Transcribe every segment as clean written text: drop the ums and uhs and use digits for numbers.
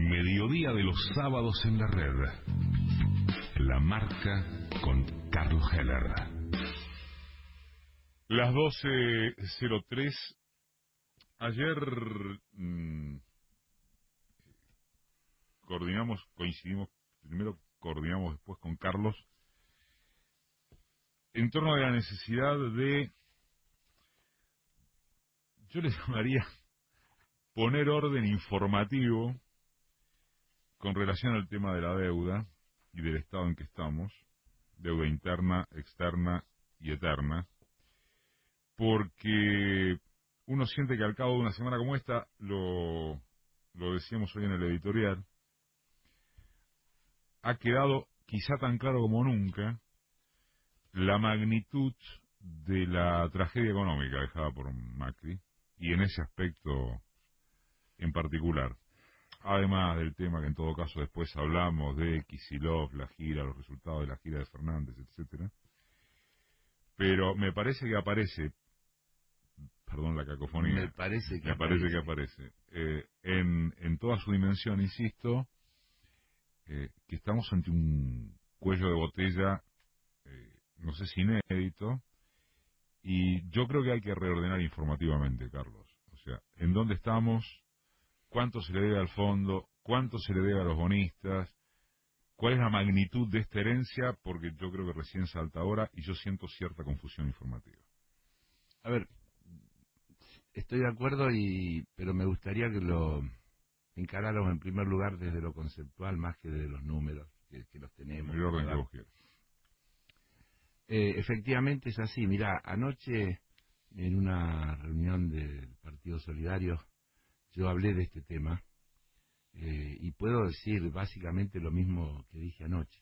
mediodía de los sábados en la red. La Marca con Carlos Heller. Las 12:03. Ayer coordinamos después con Carlos en torno a la necesidad de, yo le llamaría, poner orden informativo con relación al tema de la deuda y del estado en que estamos, deuda interna, externa y eterna, porque uno siente que al cabo de una semana como esta, lo decíamos hoy en el editorial, ha quedado quizá tan claro como nunca la magnitud de la tragedia económica dejada por Macri, y en ese aspecto en particular. Además del tema que en todo caso después hablamos de Kicillof, la gira, los resultados de la gira de Fernández, etcétera. Pero me parece que aparece, perdón la cacofonía, me parece que aparece en toda su dimensión, insisto, que estamos ante un cuello de botella, no sé si inédito, y yo creo que hay que reordenar informativamente, Carlos. O sea, ¿en dónde estamos? ¿Cuánto se le debe al fondo? ¿Cuánto se le debe a los bonistas? ¿Cuál es la magnitud de esta herencia? Porque yo creo que recién salta ahora y yo siento cierta confusión informativa. A ver, estoy de acuerdo, pero me gustaría que lo encaráramos en primer lugar desde lo conceptual más que desde los números, que los tenemos. En el orden que vos quieras. Efectivamente es así. Mirá, anoche en una reunión del Partido Solidario yo hablé de este tema y puedo decir básicamente lo mismo que dije anoche.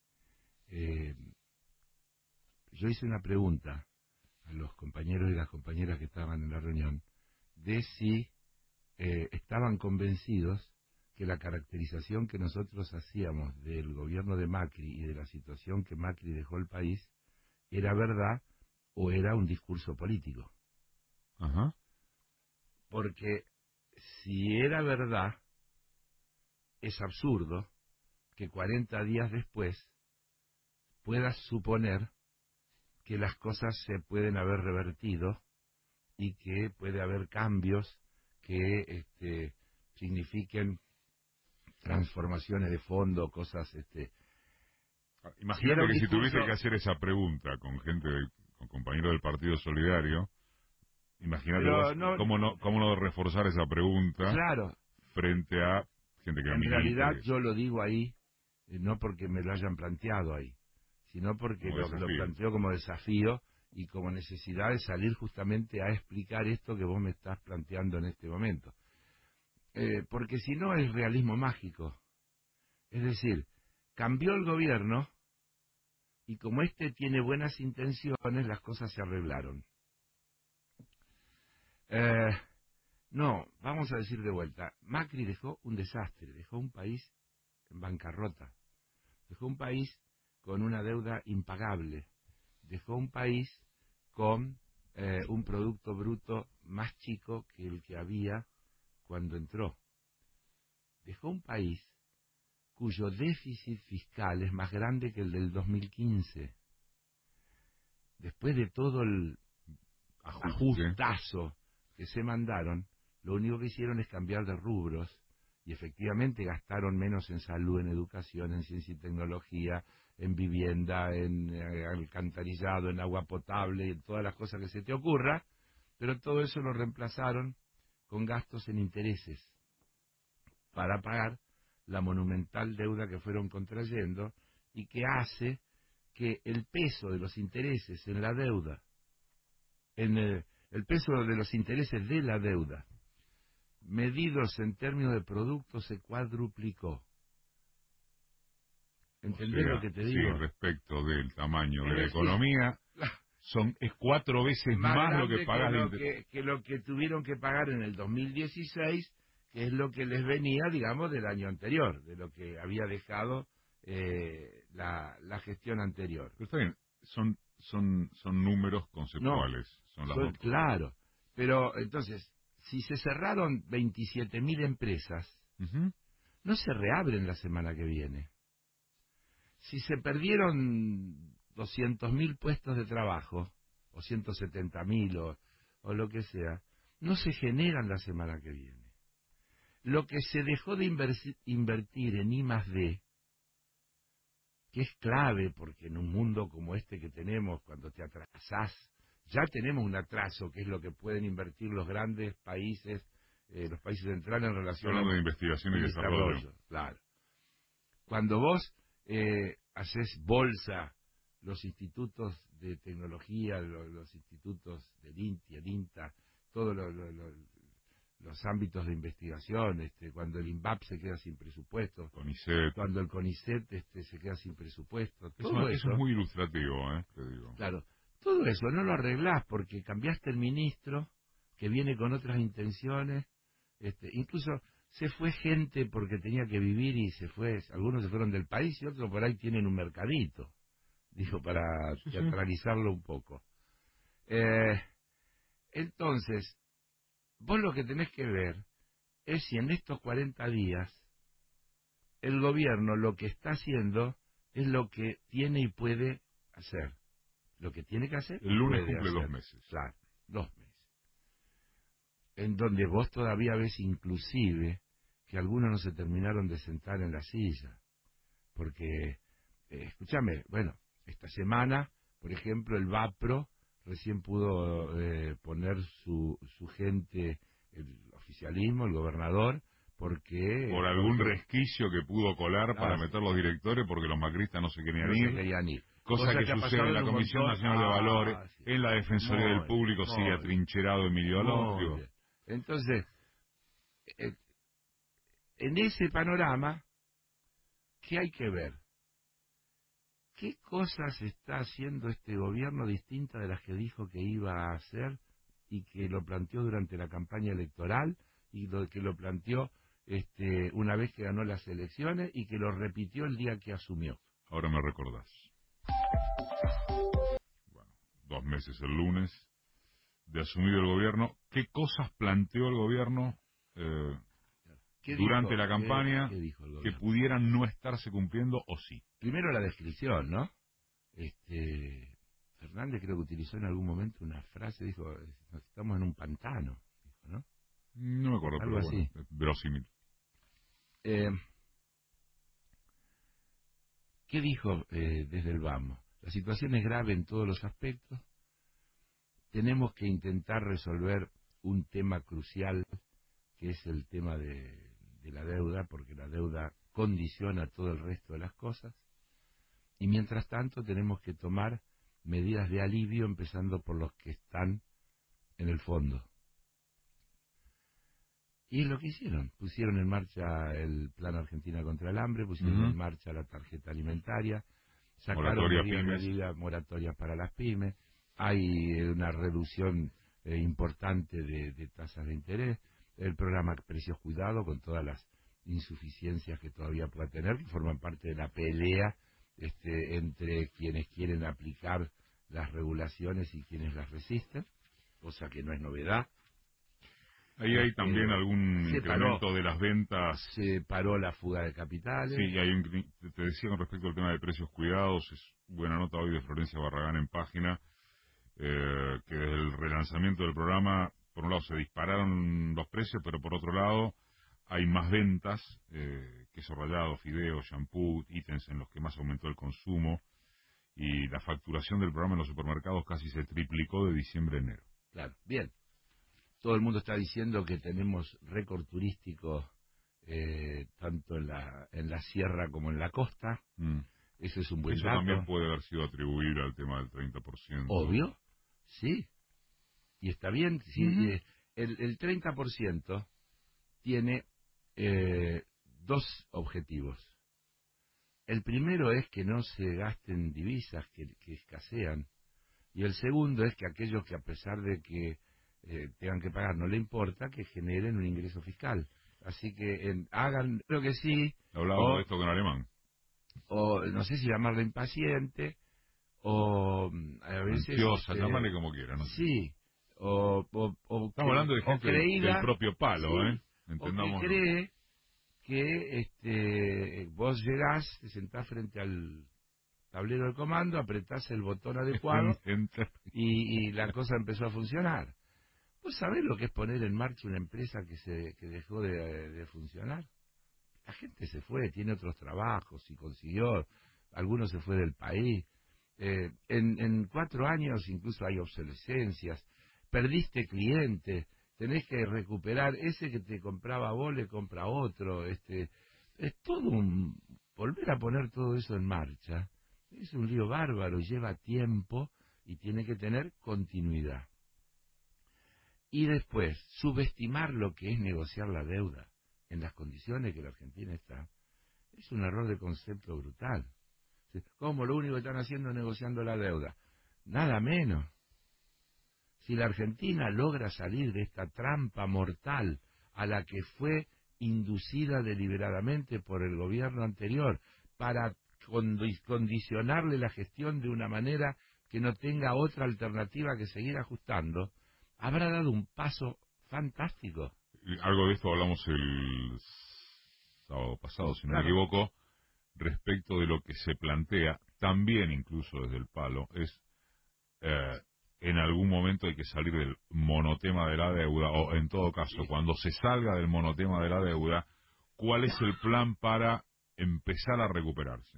Yo hice una pregunta a los compañeros y las compañeras que estaban en la reunión de si estaban convencidos que la caracterización que nosotros hacíamos del gobierno de Macri y de la situación que Macri dejó al país era verdad o era un discurso político. Ajá. Porque si era verdad, es absurdo que 40 días después puedas suponer que las cosas se pueden haber revertido y que puede haber cambios que signifiquen transformaciones de fondo, cosas. Imagínate que si tuviste que hacer esa pregunta con con compañeros del Partido Solidario, imagínate vos cómo no reforzar esa pregunta, claro, frente a gente que en realidad yo lo digo ahí, no porque me lo hayan planteado ahí, sino porque lo planteo como desafío y como necesidad de salir justamente a explicar esto que vos me estás planteando en este momento. Porque si no es realismo mágico. Es decir, cambió el gobierno y como tiene buenas intenciones, las cosas se arreglaron. No, vamos a decir de vuelta, Macri dejó un desastre, dejó un país en bancarrota, dejó un país con una deuda impagable, dejó un país con un producto bruto más chico que el que había cuando entró. Dejó un país cuyo déficit fiscal es más grande que el del 2015. Después de todo el ajustazo que se mandaron, lo único que hicieron es cambiar de rubros y efectivamente gastaron menos en salud, en educación, en ciencia y tecnología, en vivienda, en alcantarillado, en agua potable, en todas las cosas que se te ocurra, pero todo eso lo reemplazaron con gastos en intereses para pagar la monumental deuda que fueron contrayendo y que hace que el peso de los intereses en la deuda, el peso de los intereses de la deuda, medidos en términos de producto, se cuadruplicó. ¿Entendés lo que te digo? Sí, respecto del tamaño de la economía, es 4 veces más lo que pagas que lo que tuvieron que pagar en el 2016, que es lo que les venía, digamos, del año anterior, de lo que había dejado la gestión anterior. Pero está bien, son números conceptuales. Claro, pero entonces, si se cerraron 27.000 empresas, no se reabren la semana que viene. Si se perdieron 200.000 puestos de trabajo, o 170.000, o lo que sea, no se generan la semana que viene. Lo que se dejó de invertir en I+D, que es clave, porque en un mundo como este que tenemos, cuando te atrasás, ya tenemos un atraso, que es lo que pueden invertir los grandes países, los países centrales en relación hablando de al investigación y desarrollo. Claro. Cuando vos haces bolsa, los institutos de tecnología, los institutos del INTI, el INTA, todos los ámbitos de investigación, cuando el INVAP se queda sin presupuesto, CONICET. cuando el CONICET se queda sin presupuesto, Eso es muy ilustrativo, te digo. Claro, todo eso no lo arreglás porque cambiaste el ministro que viene con otras intenciones, incluso se fue gente porque tenía que vivir y se fue, algunos se fueron del país y otros por ahí tienen un mercadito, dijo, para teatralizarlo un poco. Entonces, vos lo que tenés que ver es si en estos 40 días el gobierno lo que está haciendo es lo que tiene y puede hacer. Lo que tiene que hacer. El lunes puede cumple hacer. 2 meses. Claro, 2 meses. En donde vos todavía ves inclusive que algunos no se terminaron de sentar en la silla. Porque, escúchame, bueno, esta semana, por ejemplo, el VAPRO recién pudo poner su gente, el oficialismo, el gobernador, porque... Por algún resquicio que pudo colar para meter los directores, porque los macristas no se querían ir. Cosa que sucede en la Comisión Nacional de Valores, sí. En la Defensoría del Público sigue atrincherado Emilio Alonso. Entonces, en ese panorama, ¿qué hay que ver? ¿Qué cosas está haciendo este gobierno distinta de las que dijo que iba a hacer y que lo planteó durante la campaña electoral y que lo planteó una vez que ganó las elecciones y que lo repitió el día que asumió? Ahora me recordás. Bueno, 2 meses el lunes de asumido el gobierno. ¿Qué cosas planteó el gobierno durante la campaña ¿Qué dijo el gobierno? Que pudieran no estarse cumpliendo o sí? Primero la descripción, ¿no? Fernández creo que utilizó en algún momento una frase, dijo, estamos en un pantano, dijo, ¿no? No me acuerdo, algo pero así. Bueno, verosímil. ¿Qué dijo desde el vamos? La situación es grave en todos los aspectos. Tenemos que intentar resolver un tema crucial, que es el tema de la deuda, porque la deuda condiciona todo el resto de las cosas. Y mientras tanto tenemos que tomar medidas de alivio, empezando por los que están en el fondo. Y es lo que hicieron. Pusieron en marcha el Plan Argentina contra el Hambre, pusieron en marcha la tarjeta alimentaria, sacaron medidas de alivio, moratorias para las pymes, hay una reducción importante de tasas de interés, el programa Precios Cuidado, con todas las insuficiencias que todavía pueda tener, que forman parte de la pelea entre quienes quieren aplicar las regulaciones y quienes las resisten, cosa que no es novedad. Ahí hay también algún incremento de las ventas. Se paró la fuga de capitales. Sí, te decía con respecto al tema de precios cuidados, es buena nota hoy de Florencia Barragán en Página, que desde el relanzamiento del programa, por un lado se dispararon los precios, pero por otro lado hay más ventas, queso rallado, fideos, shampoo, ítems en los que más aumentó el consumo, y la facturación del programa en los supermercados casi se triplicó de diciembre a enero. Claro, bien. Todo el mundo está diciendo que tenemos récord turístico tanto en la sierra como en la costa. Eso es un buen dato. Eso también puede haber sido atribuible al tema del 30%. Obvio, sí. Y está bien. Sí, el 30% tiene 2 objetivos. El primero es que no se gasten divisas que escasean. Y el segundo es que aquellos que, a pesar de que tengan que pagar, no le importa, que generen un ingreso fiscal. Así que hagan lo que sí. Hablábamos de esto con Alemán. O no sé si llamarlo impaciente, o a veces... Ansiosa, llámale como quieran, ¿no? Sí. O estamos hablando de gente del propio palo, sí, Entendamos. O que cree que vos llegás, te sentás frente al tablero de comando, apretás el botón adecuado Enter. y la cosa empezó a funcionar. ¿Vos sabés lo que es poner en marcha una empresa que dejó de funcionar? La gente se fue, tiene otros trabajos y consiguió, algunos se fue del país. En 4 años incluso hay obsolescencias, perdiste clientes, tenés que recuperar, ese que te compraba a vos le compra a otro, es todo volver a poner todo eso en marcha, es un lío bárbaro y lleva tiempo y tiene que tener continuidad. Y después, subestimar lo que es negociar la deuda en las condiciones que la Argentina está, es un error de concepto brutal. ¿Cómo lo único que están haciendo es negociando la deuda? Nada menos. Si la Argentina logra salir de esta trampa mortal a la que fue inducida deliberadamente por el gobierno anterior para condicionarle la gestión de una manera que no tenga otra alternativa que seguir ajustando, habrá dado un paso fantástico. Algo de esto hablamos el sábado pasado, si no me Claro. equivoco, respecto de lo que se plantea, también incluso desde el palo, es en algún momento hay que salir del monotema de la deuda, o en todo caso, Sí. cuando se salga del monotema de la deuda, ¿cuál es el plan para empezar a recuperarse?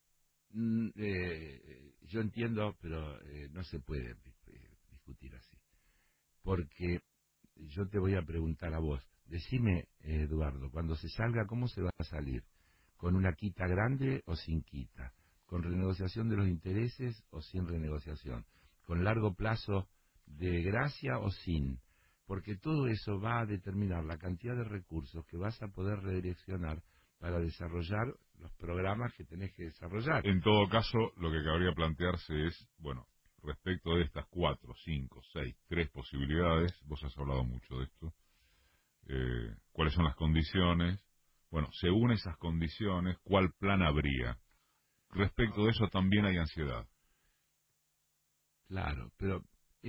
Yo entiendo, pero no se puede discutir así. Porque yo te voy a preguntar a vos, decime, Eduardo, cuando se salga, ¿cómo se va a salir? ¿Con una quita grande o sin quita? ¿Con renegociación de los intereses o sin renegociación? ¿Con largo plazo de gracia o sin? Porque todo eso va a determinar la cantidad de recursos que vas a poder redireccionar para desarrollar los programas que tenés que desarrollar. En todo caso, lo que cabría plantearse es, bueno, respecto de estas 4, 5, 6, 3 posibilidades, vos has hablado mucho de esto, cuáles son las condiciones, bueno, según esas condiciones, ¿cuál plan habría? Respecto de eso también hay ansiedad. Claro, pero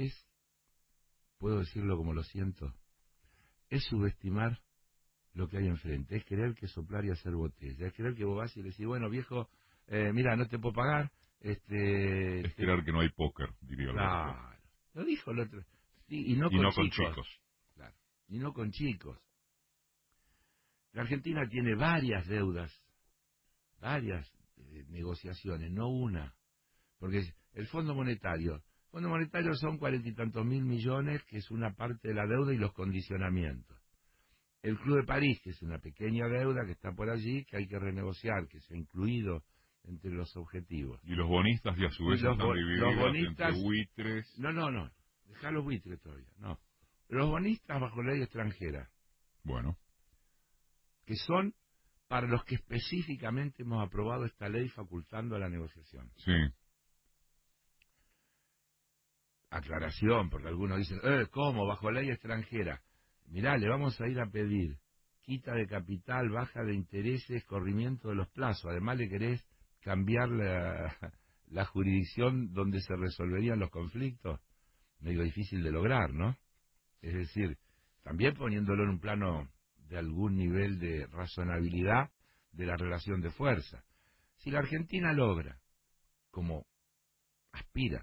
puedo decirlo como lo siento, es subestimar lo que hay enfrente, es creer que soplar y hacer botella, es creer que vos vas y le decís, bueno, viejo, mira, no te puedo pagar, Es creer que no hay póker, diría el otro. Claro, lo dijo el otro, y no Y con no con chicos, chicos. claro, y no con chicos. La Argentina tiene varias deudas, varias negociaciones, no una, porque el Fondo Monetario son 40 y tantos mil millones, que es una parte de la deuda y los condicionamientos. El Club de París, que es una pequeña deuda que está por allí, que hay que renegociar, que se ha incluido entre los objetivos. Y los bonistas, y a su Y vez están los divididos entre bonistas, buitres. no, dejá los buitres todavía, no. Los bonistas bajo ley extranjera, Bueno, que son para los que específicamente hemos aprobado esta ley facultando a la negociación. sí, Aclaración, porque algunos dicen, ¿cómo? Bajo ley extranjera. Mirá, le vamos a ir a pedir quita de capital, baja de intereses, corrimiento de los plazos. Además le querés cambiar la jurisdicción donde se resolverían los conflictos. Medio difícil de lograr, ¿no? Es decir, también poniéndolo en un plano de algún nivel de razonabilidad de la relación de fuerza. Si la Argentina logra, como aspira,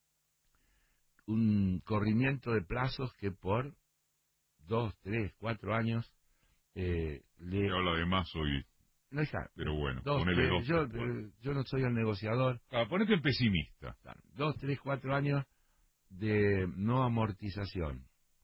un corrimiento de plazos que por 2, 3, 4 años se habla de más hoy, no hija, pero bueno, 2, ponele 3, 2, 3, 4. yo no soy el negociador. Ponete en pesimista. 2, 3, 4 años de no amortización.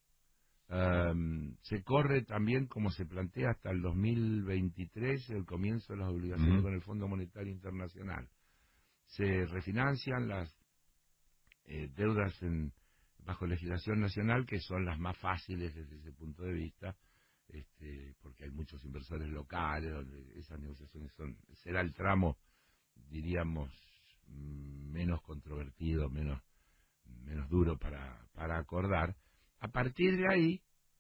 Se corre también, como se plantea, hasta el 2023 el comienzo de las obligaciones con el Fondo Monetario Internacional. Se refinancian las deudas bajo legislación nacional, que son las más fáciles desde ese punto de vista, porque hay muchos inversores locales, donde esas negociaciones será el tramo, diríamos, menos controvertido, menos duro para acordar. A partir de ahí,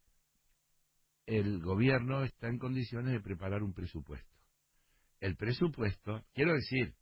el gobierno está en condiciones de preparar un presupuesto. El presupuesto, quiero decir,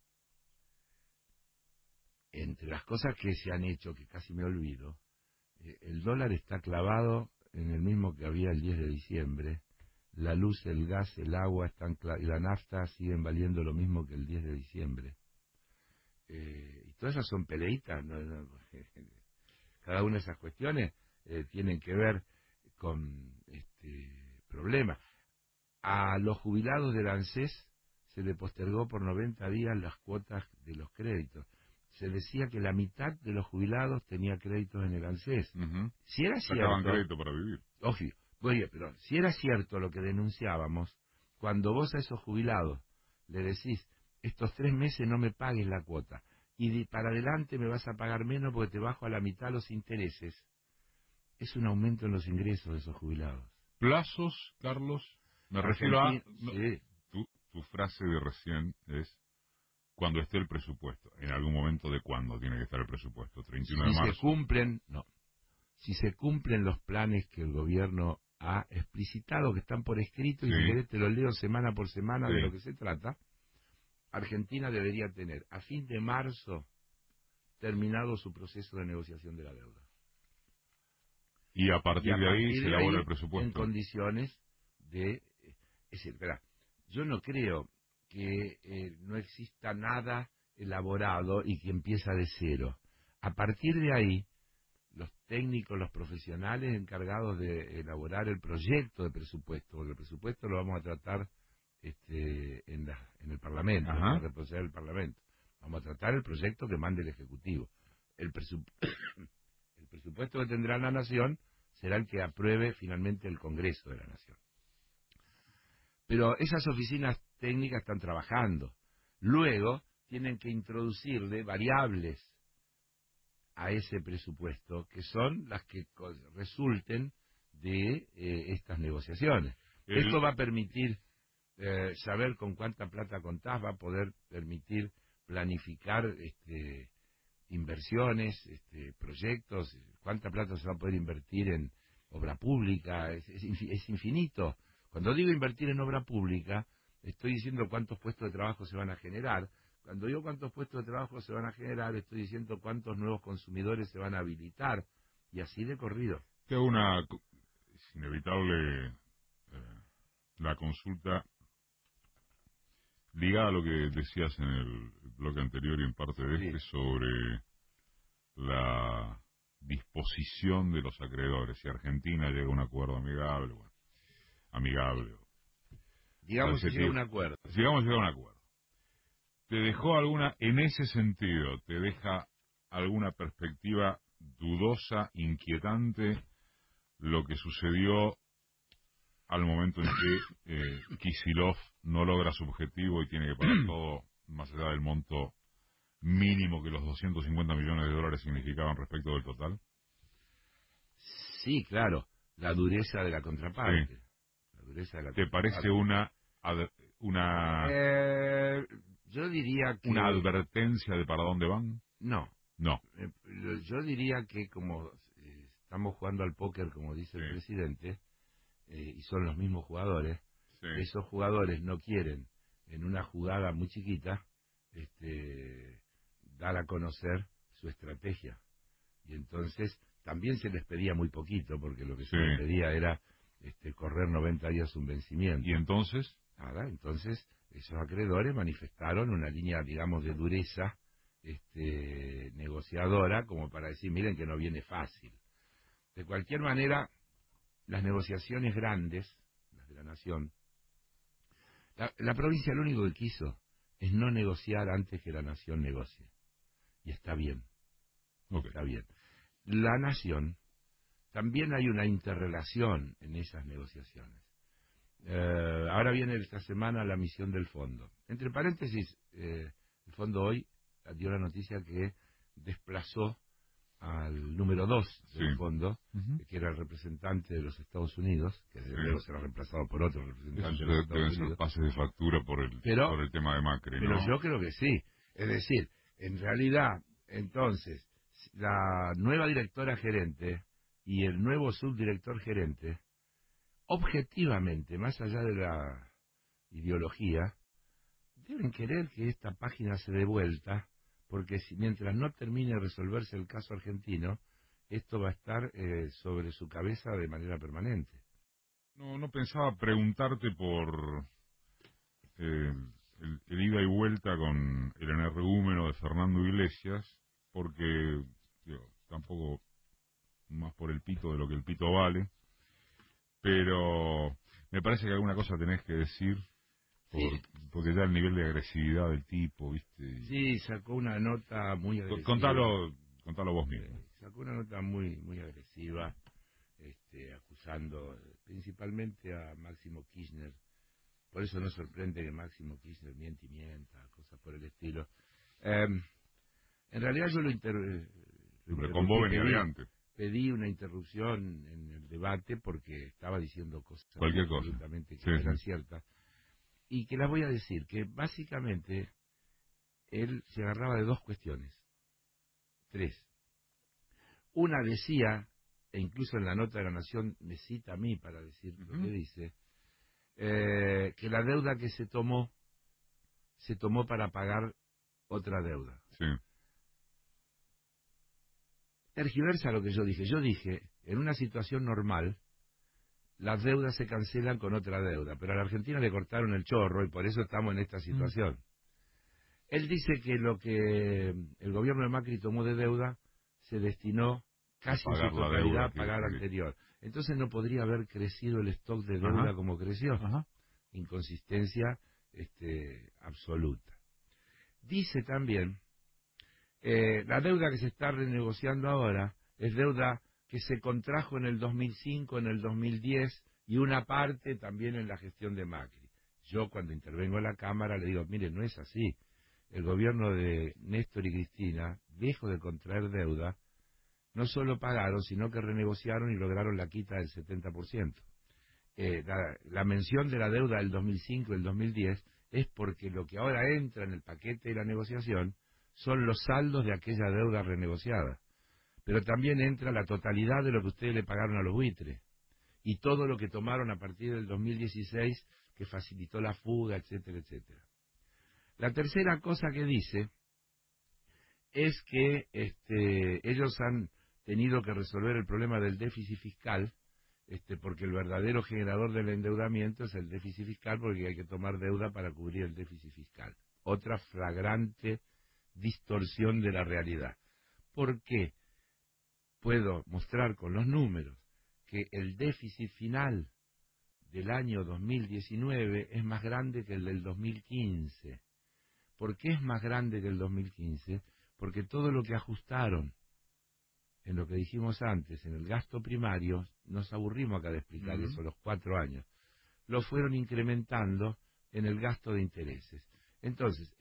entre las cosas que se han hecho, que casi me olvido, el dólar está clavado en el mismo que había el 10 de diciembre, la luz, el gas, el agua y la nafta siguen valiendo lo mismo que el 10 de diciembre. Y todas esas son peleitas, cada una de esas cuestiones tienen que ver con problemas. A los jubilados del ANSES se le postergó por 90 días las cuotas de los créditos. Se decía que la mitad de los jubilados tenía créditos en el ANSES. Si era Sacaban cierto, crédito para vivir. obvio, oye, pero si era cierto lo que denunciábamos, cuando vos a esos jubilados le decís, estos 3 meses no me pagues la cuota, y para adelante me vas a pagar menos porque te bajo a la mitad los intereses, es un aumento en los ingresos de esos jubilados. Plazos, Carlos, me refiero a... No, sí. tu frase de recién es cuando esté el presupuesto. En algún momento de cuándo tiene que estar el presupuesto, 31 de marzo. Si se cumplen los planes que el gobierno ha explicitado, que están por escrito, y Sí. si querés te los leo semana por semana Sí. de lo que se trata, Argentina debería tener a fin de marzo terminado su proceso de negociación de la deuda. Y a partir de ahí se elabora el en presupuesto. condiciones de... Es decir, yo no creo que no exista nada elaborado y que empieza de cero. A partir de ahí, los técnicos, los profesionales encargados de elaborar el proyecto de presupuesto, porque el presupuesto lo vamos a tratar en el Parlamento, en la responsabilidad del Parlamento. Vamos a tratar el proyecto que mande el Ejecutivo. El presupuesto que tendrá la Nación será el que apruebe finalmente el Congreso de la Nación. Pero esas oficinas técnicas están trabajando. Luego tienen que introducirle variables a ese presupuesto, que son las que resulten de estas negociaciones. Esto va a permitir saber con cuánta plata contás, va a poder permitir planificar inversiones, proyectos, cuánta plata se va a poder invertir en obra pública, es infinito. Cuando digo invertir en obra pública, estoy diciendo cuántos puestos de trabajo se van a generar. Cuando digo cuántos puestos de trabajo se van a generar, estoy diciendo cuántos nuevos consumidores se van a habilitar, y así de corrido. Es inevitable la consulta ligada a lo que decías en el bloque anterior y en parte de este sobre la disposición de los acreedores. Si Argentina llega a un acuerdo amigable, Digamos que llega a un acuerdo. Sigamos llegando a un acuerdo. ¿Te dejó alguna, en ese sentido, te deja alguna perspectiva dudosa, inquietante, lo que sucedió al momento en que Kicillof no logra su objetivo y tiene que pagar todo más allá del monto mínimo que los 250 millones de dólares significaban respecto del total? Sí, claro, la dureza de la contraparte. Sí. La dureza de la ¿Te parece yo diría que... una advertencia de para dónde van? No. No. Yo diría que como estamos jugando al póker, como dice el presidente, y son los mismos jugadores, esos jugadores no quieren, en una jugada muy chiquita, dar a conocer su estrategia. Y entonces también se les pedía muy poquito, porque lo que se les pedía era correr 90 días un vencimiento. ¿Y entonces? Nada, entonces esos acreedores manifestaron una línea, digamos, de dureza negociadora, como para decir, miren que no viene fácil. De cualquier manera, las negociaciones grandes, las de la Nación, la provincia lo único que quiso es no negociar antes que la Nación negocie. Y está bien. Está bien. La Nación, también hay una interrelación en esas negociaciones. Ahora viene esta semana la misión del fondo. Entre paréntesis, el fondo hoy dio la noticia que desplazó al número 2 del fondo, que era el representante de los Estados Unidos, que luego será reemplazado por otro representante de los Estados Unidos. Pases de factura por el tema de Macri, pero ¿no? Yo creo que sí. Es decir, en realidad, entonces, la nueva directora gerente y el nuevo subdirector gerente, objetivamente, más allá de la ideología, deben querer que esta página se dé vuelta, porque mientras no termine de resolverse el caso argentino, esto va a estar sobre su cabeza de manera permanente. No pensaba preguntarte por el ida y vuelta con el energúmeno de Fernando Iglesias, porque digo, tampoco más por el pito de lo que el pito vale, pero me parece que alguna cosa tenés que decir, Sí, porque ya el nivel de agresividad del tipo, ¿viste? sí, sacó una nota muy agresiva. Contalo vos mismo. Sacó una nota muy agresiva, acusando principalmente a Máximo Kirchner. Por eso no sorprende que Máximo Kirchner miente y mienta, cosas por el estilo. En realidad yo lo Hombre, con vos venía de antes. pedí una interrupción en el debate porque estaba diciendo cosas Cualquier cosa. absolutamente que Sí, no eran sí. ciertas. Y que las voy a decir, que básicamente él se agarraba de dos cuestiones, tres. Una decía, e incluso en la nota de la Nación me cita a mí para decir lo que dice, que la deuda que se tomó para pagar otra deuda. Sí. Tergiversa lo que yo dije. Yo dije, en una situación normal, las deudas se cancelan con otra deuda, pero a la Argentina le cortaron el chorro y por eso estamos en esta situación. Él dice que lo que el gobierno de Macri tomó de deuda se destinó casi en su Pagar la totalidad deuda a pagar anterior. Entonces no podría haber crecido el stock de deuda Ajá. como creció. Ajá. Inconsistencia absoluta. Dice también, la deuda que se está renegociando ahora es deuda que se contrajo en el 2005, en el 2010 y una parte también en la gestión de Macri. Yo cuando intervengo en la Cámara le digo, mire, no es así. El gobierno de Néstor y Cristina dejó de contraer deuda, no solo pagaron, sino que renegociaron y lograron la quita del 70%. La mención de la deuda del 2005 y el 2010 es porque lo que ahora entra en el paquete de la negociación son los saldos de aquella deuda renegociada. Pero también entra la totalidad de lo que ustedes le pagaron a los buitres y todo lo que tomaron a partir del 2016 que facilitó la fuga, etcétera, etcétera. La tercera cosa que dice es que ellos han tenido que resolver el problema del déficit fiscal, porque el verdadero generador del endeudamiento es el déficit fiscal, porque hay que tomar deuda para cubrir el déficit fiscal. Otra flagrante distorsión de la realidad. ¿Por qué? Puedo mostrar con los números que el déficit final del año 2019 es más grande que el del 2015. ¿Por qué es más grande que el 2015? Porque todo lo que ajustaron en lo que dijimos antes, en el gasto primario, nos aburrimos acá de explicar eso, los 4 años, lo fueron incrementando en el gasto de intereses. Entonces,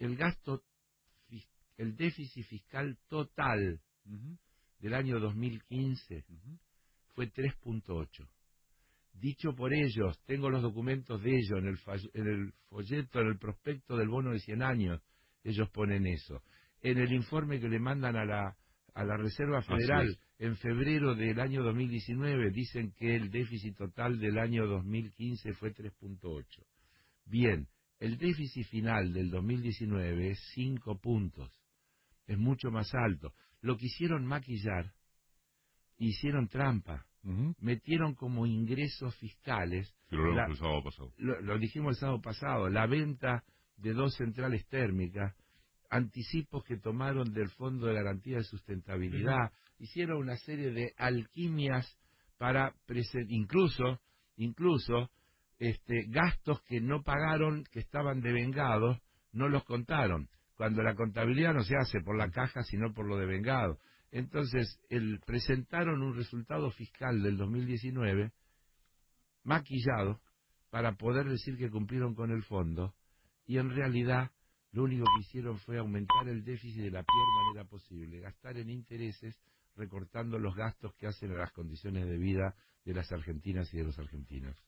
el déficit fiscal total del año 2015 fue 3.8. Dicho por ellos, tengo los documentos de ellos en el folleto, en el prospecto del bono de 100 años, ellos ponen eso. En el informe que le mandan a la Reserva Federal en febrero del año 2019 dicen que el déficit total del año 2015 fue 3.8. Bien, el déficit final del 2019 es 5 puntos, es mucho más alto. Lo quisieron maquillar, hicieron trampa. Metieron como ingresos fiscales, Sí, lo hablamos el sábado pasado. Lo dijimos el sábado pasado, la venta de 2 centrales térmicas, anticipos que tomaron del Fondo de Garantía de Sustentabilidad, hicieron una serie de alquimias para incluso gastos que no pagaron, que estaban devengados, no los contaron, cuando la contabilidad no se hace por la caja, sino por lo devengado. Entonces, presentaron un resultado fiscal del 2019 maquillado para poder decir que cumplieron con el fondo, y en realidad lo único que hicieron fue aumentar el déficit de la peor manera posible, gastar en intereses, recortando los gastos que hacen a las condiciones de vida de las argentinas y de los argentinos.